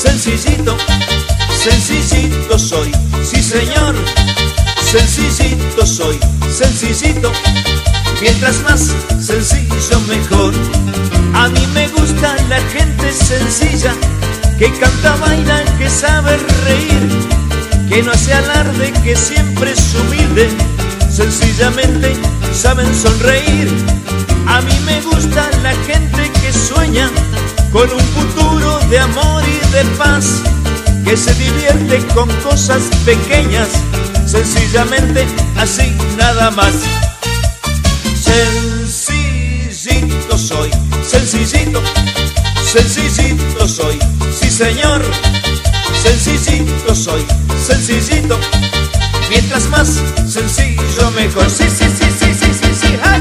Sencillito, sencillito soy, sí señor. Sencillito soy, sencillito. Mientras más sencillo mejor. A mí me gusta la gente sencilla, que canta, baila, que sabe reír, que no hace alarde, que siempre es humilde, sencillamente saben sonreír. A mí me gusta la gente que sueña con un futuro de amor y de paz, que se divierte con cosas pequeñas, sencillamente así nada más. Sencillito soy, sencillito, sencillito soy, sí señor. Sencillito soy, sencillito. Mientras más sencillo mejor. Sí, sí, sí, sí, sí, sí, sí. ¡Ay!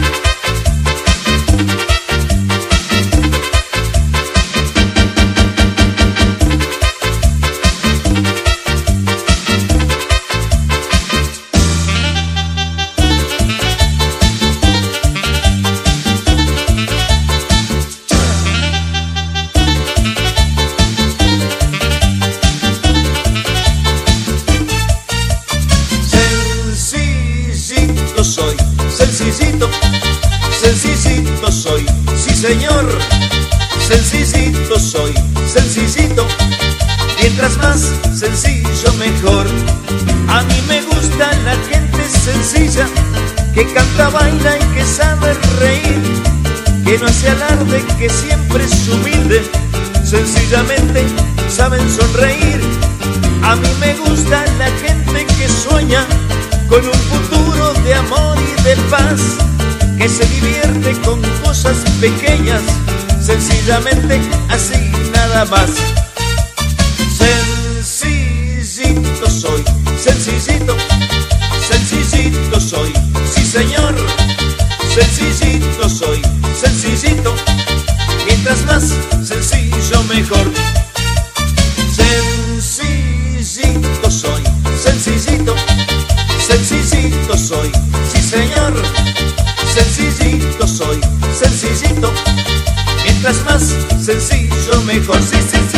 Soy sencillito, sencillito soy, sí señor. Sencillito soy, sencillito. Mientras más sencillo mejor. A mí me gusta la gente sencilla, que canta, baila y que sabe reír, que no hace alarde, que siempre es humilde, sencillamente saben sonreír. A mí me gusta la gente que sueña con un futuro de amor y de paz, que se divierte con cosas pequeñas, sencillamente así nada más. Sencillito soy, sencillito, sencillito soy, sí señor. Sencillito soy, sencillito. Mientras más sencillo mejor. Sencillito soy, sencillito. Sencillito soy, sí señor. Sencillito soy, sencillito. Mientras más sencillo mejor. Sí, sí, sí.